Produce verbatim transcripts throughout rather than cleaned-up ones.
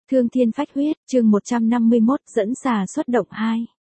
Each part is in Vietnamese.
Thương thiên phách huyết, chương một trăm năm mươi mốt, dẫn xà xuất động hai.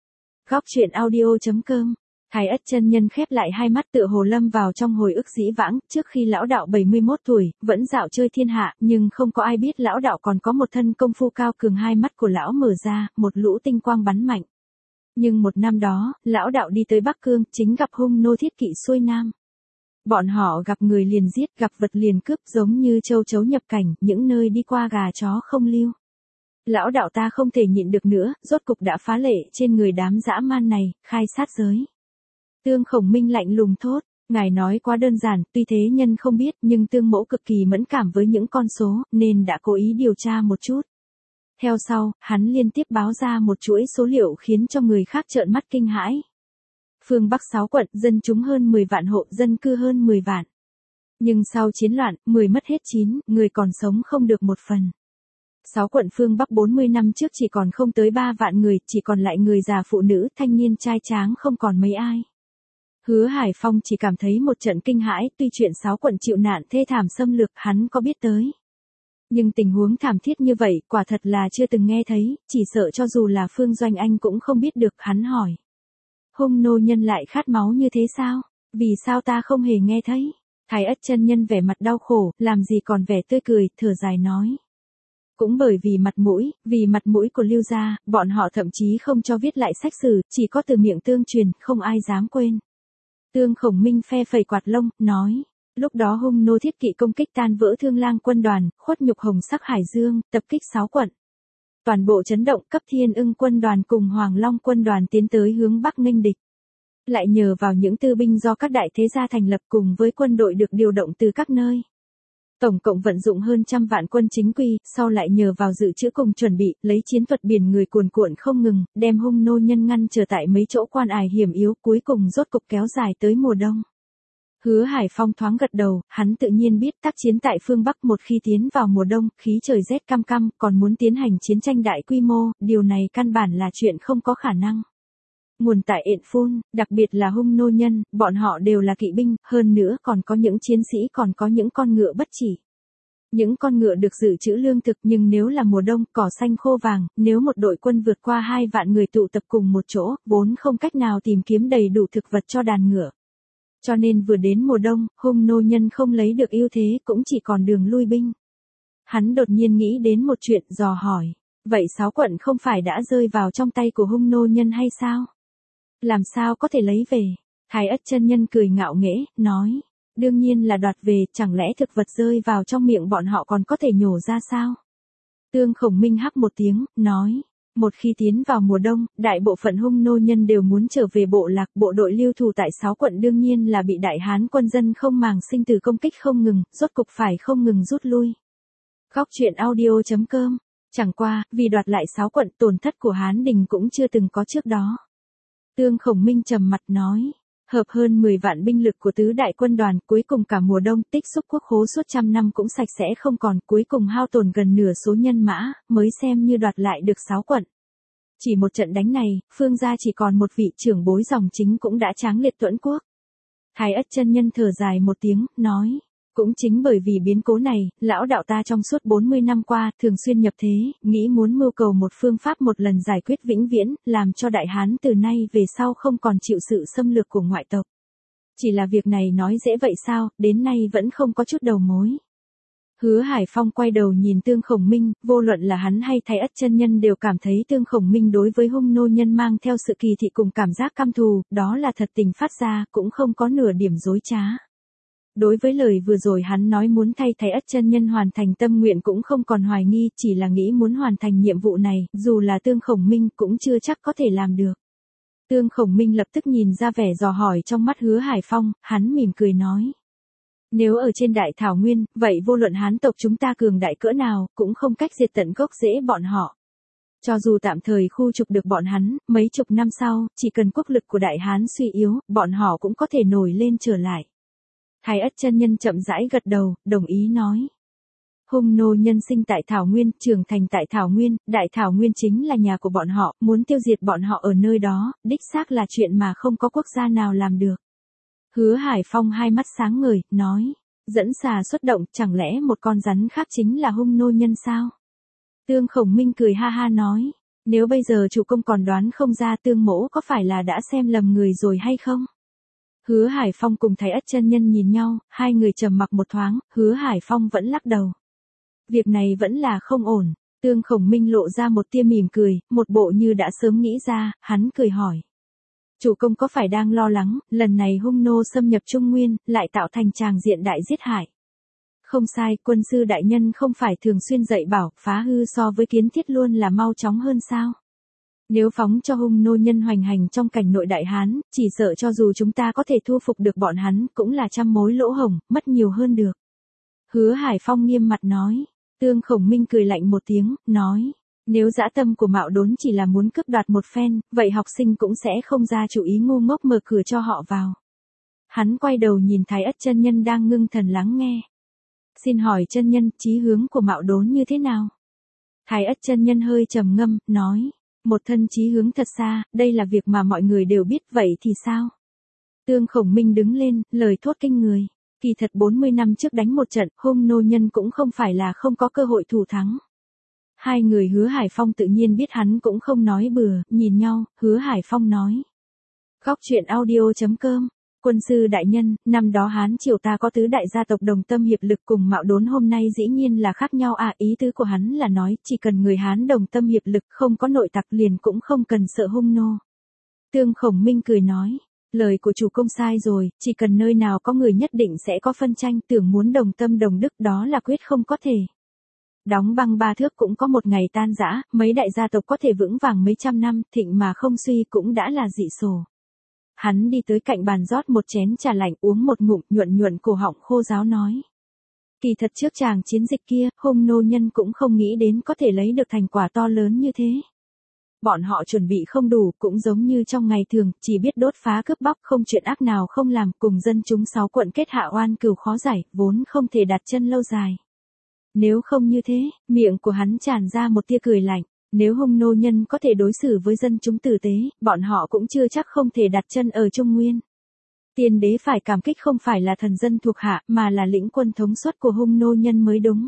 Góc truyện audio.com. Thái Ất chân nhân khép lại hai mắt tựa hồ lâm vào trong hồi ức dĩ vãng, trước khi lão đạo bảy mươi mốt tuổi, vẫn dạo chơi thiên hạ, nhưng không có ai biết lão đạo còn có một thân công phu cao cường. Hai mắt của lão mở ra, một lũ tinh quang bắn mạnh. Nhưng một năm đó, lão đạo đi tới Bắc Cương, chính gặp hung nô thiết kỵ xuôi nam. Bọn họ gặp người liền giết, gặp vật liền cướp, giống như châu chấu nhập cảnh, những nơi đi qua gà chó không lưu. Lão đạo ta không thể nhịn được nữa, rốt cục đã phá lệ trên người đám dã man này, khai sát giới. Tương Khổng Minh lạnh lùng thốt, ngài nói quá đơn giản, tuy thế nhân không biết, nhưng Tương mẫu cực kỳ mẫn cảm với những con số, nên đã cố ý điều tra một chút. Theo sau, hắn liên tiếp báo ra một chuỗi số liệu khiến cho người khác trợn mắt kinh hãi. Phương Bắc sáu quận, dân chúng hơn mười vạn hộ, dân cư hơn mười vạn. Nhưng sau chiến loạn, mười mất hết chín, người còn sống không được một phần. Sáu quận phương Bắc bốn mươi năm trước chỉ còn không tới ba vạn người, chỉ còn lại người già phụ nữ, thanh niên trai tráng không còn mấy ai. Hứa Hải Phong chỉ cảm thấy một trận kinh hãi, tuy chuyện sáu quận chịu nạn thê thảm xâm lược hắn có biết tới. Nhưng tình huống thảm thiết như vậy, quả thật là chưa từng nghe thấy, chỉ sợ cho dù là Phương Doanh Anh cũng không biết được. Hắn hỏi. Hung nô nhân lại khát máu như thế sao? Vì sao ta không hề nghe thấy? Thái Ất chân nhân vẻ mặt đau khổ, làm gì còn vẻ tươi cười, thở dài nói. Cũng bởi vì mặt mũi, vì mặt mũi của Lưu gia, bọn họ thậm chí không cho viết lại sách sử, chỉ có từ miệng tương truyền, không ai dám quên. Tương Khổng Minh phe phẩy quạt lông, nói. Lúc đó hung nô thiết kỵ công kích tan vỡ Thương Lang quân đoàn, khuất nhục Hồng Sắc Hải Dương, tập kích sáu quận. Toàn bộ chấn động, Cấp Thiên Ưng quân đoàn cùng Hoàng Long quân đoàn tiến tới hướng Bắc nghênh địch. Lại nhờ vào những tư binh do các đại thế gia thành lập cùng với quân đội được điều động từ các nơi. Tổng cộng vận dụng hơn trăm vạn quân chính quy, sau lại nhờ vào dự trữ cùng chuẩn bị, lấy chiến thuật biển người cuồn cuộn không ngừng, đem hung nô nhân ngăn trở tại mấy chỗ quan ải hiểm yếu, cuối cùng rốt cục kéo dài tới mùa đông. Hứa Hải Phong thoáng gật đầu, hắn tự nhiên biết tác chiến tại phương Bắc một khi tiến vào mùa đông, khí trời rét căm căm, còn muốn tiến hành chiến tranh đại quy mô, điều này căn bản là chuyện không có khả năng. Nguồn tại Ện Phun, đặc biệt là hung nô nhân, bọn họ đều là kỵ binh, hơn nữa còn có những chiến sĩ, còn có những con ngựa bất chỉ. Những con ngựa được dự trữ lương thực, nhưng nếu là mùa đông, cỏ xanh khô vàng, nếu một đội quân vượt qua hai vạn người tụ tập cùng một chỗ, vốn không cách nào tìm kiếm đầy đủ thực vật cho đàn ngựa. Cho nên vừa đến mùa đông, hung nô nhân không lấy được ưu thế, cũng chỉ còn đường lui binh. Hắn đột nhiên nghĩ đến một chuyện, dò hỏi. Vậy sáu quận không phải đã rơi vào trong tay của hung nô nhân hay sao? Làm sao có thể lấy về? Thái Ất chân nhân cười ngạo nghễ, nói. Đương nhiên là đoạt về, chẳng lẽ thực vật rơi vào trong miệng bọn họ còn có thể nhổ ra sao? Tương Khổng Minh hắc một tiếng, nói. Một khi tiến vào mùa đông, đại bộ phận hung nô nhân đều muốn trở về bộ lạc, bộ đội lưu thủ tại sáu quận đương nhiên là bị đại hán quân dân không màng sinh tử công kích không ngừng, rốt cục phải không ngừng rút lui. Góc truyện audio.com. Chẳng qua, vì đoạt lại sáu quận, tổn thất của Hán Đình cũng chưa từng có trước đó. Tương Khổng Minh trầm mặt nói. Hợp hơn mười vạn binh lực của tứ đại quân đoàn, cuối cùng cả mùa đông tích xúc quốc khố suốt trăm năm cũng sạch sẽ không còn, cuối cùng hao tổn gần nửa số nhân mã, mới xem như đoạt lại được sáu quận. Chỉ một trận đánh này, Phương gia chỉ còn một vị trưởng bối dòng chính cũng đã tráng liệt tuẫn quốc. Thái Ất chân nhân thở dài một tiếng, nói. Cũng chính bởi vì biến cố này, lão đạo ta trong suốt bốn mươi năm qua, thường xuyên nhập thế, nghĩ muốn mưu cầu một phương pháp một lần giải quyết vĩnh viễn, làm cho Đại Hán từ nay về sau không còn chịu sự xâm lược của ngoại tộc. Chỉ là việc này nói dễ vậy sao, đến nay vẫn không có chút đầu mối. Hứa Hải Phong quay đầu nhìn Tương Khổng Minh, vô luận là hắn hay Thái Ất chân nhân đều cảm thấy Tương Khổng Minh đối với hung nô nhân mang theo sự kỳ thị cùng cảm giác căm thù, đó là thật tình phát ra, cũng không có nửa điểm dối trá. Đối với lời vừa rồi hắn nói muốn thay Thái Ất chân nhân hoàn thành tâm nguyện cũng không còn hoài nghi, chỉ là nghĩ muốn hoàn thành nhiệm vụ này, dù là Tương Khổng Minh cũng chưa chắc có thể làm được. Tương Khổng Minh lập tức nhìn ra vẻ dò hỏi trong mắt Hứa Hải Phong, hắn mỉm cười nói. Nếu ở trên đại thảo nguyên, vậy vô luận Hán tộc chúng ta cường đại cỡ nào, cũng không cách diệt tận gốc rễ bọn họ. Cho dù tạm thời khu trục được bọn hắn, mấy chục năm sau, chỉ cần quốc lực của Đại Hán suy yếu, bọn họ cũng có thể nổi lên trở lại. Thái Ất chân nhân chậm rãi gật đầu, đồng ý nói. Hung nô nhân sinh tại Thảo Nguyên, trưởng thành tại Thảo Nguyên, Đại Thảo Nguyên chính là nhà của bọn họ, muốn tiêu diệt bọn họ ở nơi đó, đích xác là chuyện mà không có quốc gia nào làm được. Hứa Hải Phong hai mắt sáng ngời, nói. Dẫn xà xuất động, chẳng lẽ một con rắn khác chính là hung nô nhân sao? Tương Khổng Minh cười ha ha nói, nếu bây giờ chủ công còn đoán không ra Tương mỗ có phải là đã xem lầm người rồi hay không? Hứa Hải Phong cùng Thái Ất chân nhân nhìn nhau, hai người trầm mặc một thoáng, Hứa Hải Phong vẫn lắc đầu. Việc này vẫn là không ổn. Tương Khổng Minh lộ ra một tia mỉm cười, một bộ như đã sớm nghĩ ra, hắn cười hỏi. Chủ công có phải đang lo lắng, lần này hung nô xâm nhập Trung Nguyên, lại tạo thành tràng diện đại giết hại? Không sai, quân sư đại nhân không phải thường xuyên dạy bảo, phá hư so với kiến thiết luôn là mau chóng hơn sao? Nếu phóng cho hung nô nhân hoành hành trong cảnh nội đại hán, chỉ sợ cho dù chúng ta có thể thu phục được bọn hắn, cũng là trăm mối lỗ hổng, mất nhiều hơn được. Hứa Hải Phong nghiêm mặt nói. Tương Khổng Minh cười lạnh một tiếng, nói, nếu dã tâm của Mạo Đốn chỉ là muốn cướp đoạt một phen, vậy học sinh cũng sẽ không ra chủ ý ngu ngốc mở cửa cho họ vào. Hắn quay đầu nhìn Thái Ất chân nhân đang ngưng thần lắng nghe. Xin hỏi chân nhân, chí hướng của Mạo Đốn như thế nào? Thái Ất chân nhân hơi trầm ngâm, nói, một thân chí hướng thật xa, đây là việc mà mọi người đều biết, vậy thì sao? Tương Khổng Minh đứng lên, lời thốt kinh người. Kỳ thật bốn mươi năm trước đánh một trận, hung nô nhân cũng không phải là không có cơ hội thủ thắng. Hai người Hứa Hải Phong tự nhiên biết hắn cũng không nói bừa, nhìn nhau, Hứa Hải Phong nói. Góc truyện audio chấm com, quân sư đại nhân, năm đó Hán triều ta có tứ đại gia tộc đồng tâm hiệp lực cùng Mạo Đốn hôm nay dĩ nhiên là khác nhau à, ý tứ của hắn là nói, chỉ cần người Hán đồng tâm hiệp lực không có nội tặc liền cũng không cần sợ hung nô. Tương Khổng Minh cười nói. Lời của chủ công sai rồi, chỉ cần nơi nào có người nhất định sẽ có phân tranh, tưởng muốn đồng tâm đồng đức đó là quyết không có thể. Đóng băng ba thước cũng có một ngày tan rã, mấy đại gia tộc có thể vững vàng mấy trăm năm, thịnh mà không suy cũng đã là dị sổ. Hắn đi tới cạnh bàn rót một chén trà lạnh uống một ngụm nhuận nhuận cổ họng khô ráo nói. Kỳ thật trước chàng chiến dịch kia, hung nô nhân cũng không nghĩ đến có thể lấy được thành quả to lớn như thế. Bọn họ chuẩn bị không đủ, cũng giống như trong ngày thường, chỉ biết đốt phá cướp bóc, không chuyện ác nào không làm, cùng dân chúng sáu quận kết hạ oan cừu khó giải, vốn không thể đặt chân lâu dài. Nếu không như thế, miệng của hắn tràn ra một tia cười lạnh, nếu hung nô nhân có thể đối xử với dân chúng tử tế, bọn họ cũng chưa chắc không thể đặt chân ở Trung Nguyên. Tiên đế phải cảm kích không phải là thần dân thuộc hạ, mà là lĩnh quân thống suất của hung nô nhân mới đúng.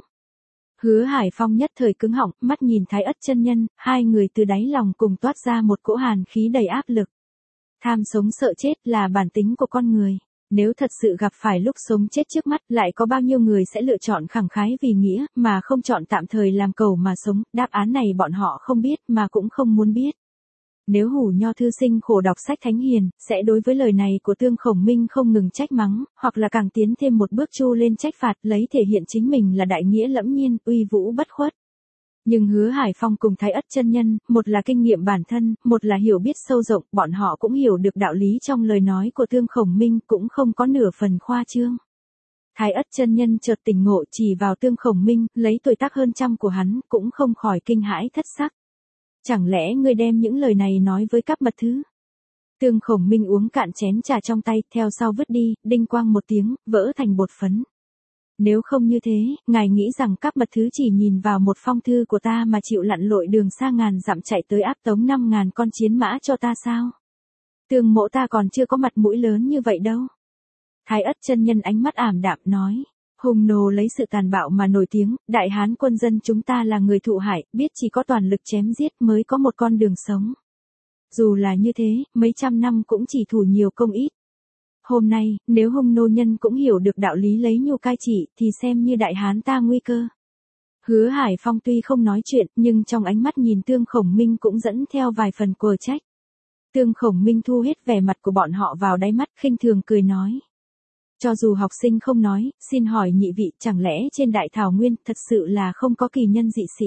Hứa Hải Phong nhất thời cứng họng, mắt nhìn Thái Ất chân nhân, hai người từ đáy lòng cùng toát ra một cỗ hàn khí đầy áp lực. Tham sống sợ chết là bản tính của con người. Nếu thật sự gặp phải lúc sống chết trước mắt, lại có bao nhiêu người sẽ lựa chọn khẳng khái vì nghĩa, mà không chọn tạm thời làm cầu mà sống, đáp án này bọn họ không biết mà cũng không muốn biết. Nếu Hủ Nho thư sinh khổ đọc sách thánh hiền, sẽ đối với lời này của Tương Khổng Minh không ngừng trách mắng, hoặc là càng tiến thêm một bước chu lên trách phạt, lấy thể hiện chính mình là đại nghĩa lẫm nhiên, uy vũ bất khuất. Nhưng Hứa Hải Phong cùng Thái Ất chân nhân, một là kinh nghiệm bản thân, một là hiểu biết sâu rộng, bọn họ cũng hiểu được đạo lý trong lời nói của Tương Khổng Minh, cũng không có nửa phần khoa trương. Thái Ất chân nhân chợt tỉnh ngộ chỉ vào Tương Khổng Minh, lấy tuổi tác hơn trăm của hắn, cũng không khỏi kinh hãi thất sắc. Chẳng lẽ ngươi đem những lời này nói với Cáp Mật Thứ? Tương Khổng Minh uống cạn chén trà trong tay, theo sau vứt đi, đinh quang một tiếng, vỡ thành bột phấn. Nếu không như thế, ngài nghĩ rằng Cáp Mật Thứ chỉ nhìn vào một phong thư của ta mà chịu lặn lội đường xa ngàn dặm chạy tới áp tống năm ngàn con chiến mã cho ta sao? Tương mỗ ta còn chưa có mặt mũi lớn như vậy đâu. Thái Ất chân nhân ánh mắt ảm đạm nói. Hung nô lấy sự tàn bạo mà nổi tiếng, đại hán quân dân chúng ta là người thụ hại, biết chỉ có toàn lực chém giết mới có một con đường sống. Dù là như thế, mấy trăm năm cũng chỉ thủ nhiều công ít. Hôm nay, nếu hung nô nhân cũng hiểu được đạo lý lấy nhu cai trị, thì xem như đại hán ta nguy cơ. Hứa Hải Phong tuy không nói chuyện, nhưng trong ánh mắt nhìn Tương Khổng Minh cũng dẫn theo vài phần quờ trách. Tương Khổng Minh thu hết vẻ mặt của bọn họ vào đáy mắt, khinh thường cười nói. Cho dù học sinh không nói, xin hỏi nhị vị, chẳng lẽ trên đại thảo nguyên thật sự là không có kỳ nhân dị sĩ?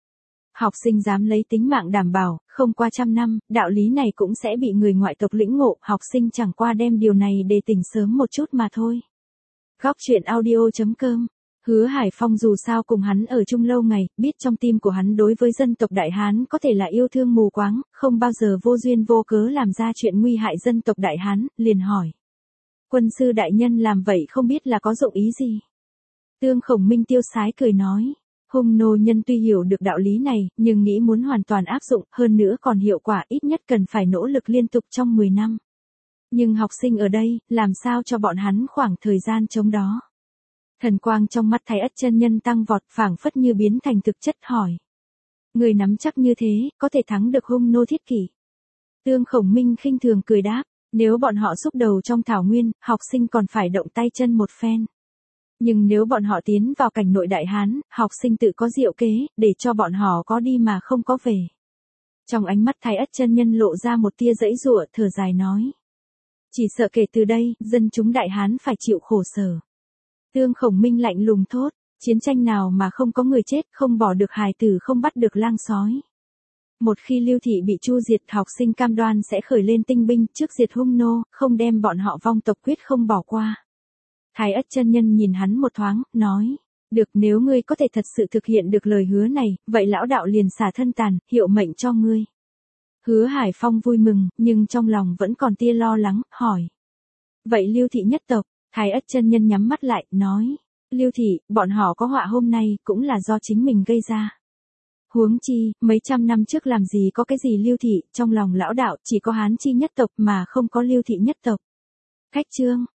Học sinh dám lấy tính mạng đảm bảo, không qua trăm năm, đạo lý này cũng sẽ bị người ngoại tộc lĩnh ngộ, học sinh chẳng qua đem điều này để tỉnh sớm một chút mà thôi. Góc truyện audio chấm com. Hứa Hải Phong dù sao cùng hắn ở chung lâu ngày, biết trong tim của hắn đối với dân tộc Đại Hán có thể là yêu thương mù quáng, không bao giờ vô duyên vô cớ làm ra chuyện nguy hại dân tộc Đại Hán, liền hỏi. Quân sư đại nhân làm vậy không biết là có dụng ý gì? Tương Khổng Minh tiêu sái cười nói. Hung nô nhân tuy hiểu được đạo lý này, nhưng nghĩ muốn hoàn toàn áp dụng, hơn nữa còn hiệu quả ít nhất cần phải nỗ lực liên tục trong mười năm. Nhưng học sinh ở đây, làm sao cho bọn hắn khoảng thời gian chống đó? Thần quang trong mắt Thái Ất chân nhân tăng vọt, phảng phất như biến thành thực chất hỏi. Người nắm chắc như thế, có thể thắng được Hung Nô Thiết Kỷ. Tương Khổng Minh khinh thường cười đáp, nếu bọn họ xúc đầu trong thảo nguyên, học sinh còn phải động tay chân một phen. Nhưng nếu bọn họ tiến vào cảnh nội Đại Hán, học sinh tự có diệu kế, để cho bọn họ có đi mà không có về. Trong ánh mắt Thái Ất chân nhân lộ ra một tia giãy giụa, thở dài nói. Chỉ sợ kể từ đây, dân chúng Đại Hán phải chịu khổ sở. Tương Khổng Minh lạnh lùng thốt, chiến tranh nào mà không có người chết, không bỏ được hài tử, không bắt được lang sói. Một khi Lưu Thị bị chu diệt, học sinh cam đoan sẽ khởi lên tinh binh trước diệt Hung nô, không đem bọn họ vong tộc quyết không bỏ qua. Thái Ất chân nhân nhìn hắn một thoáng, nói, được, nếu ngươi có thể thật sự thực hiện được lời hứa này, vậy lão đạo liền xả thân tàn, hiệu mệnh cho ngươi. Hứa Hải Phong vui mừng, nhưng trong lòng vẫn còn tia lo lắng, hỏi. Vậy Lưu Thị nhất tộc? Thái Ất chân nhân nhắm mắt lại, nói. Lưu Thị, bọn họ có họa hôm nay, cũng là do chính mình gây ra. Huống chi, mấy trăm năm trước làm gì có cái gì Lưu Thị, trong lòng lão đạo chỉ có Hán chi nhất tộc mà không có Lưu Thị nhất tộc. Khách chương.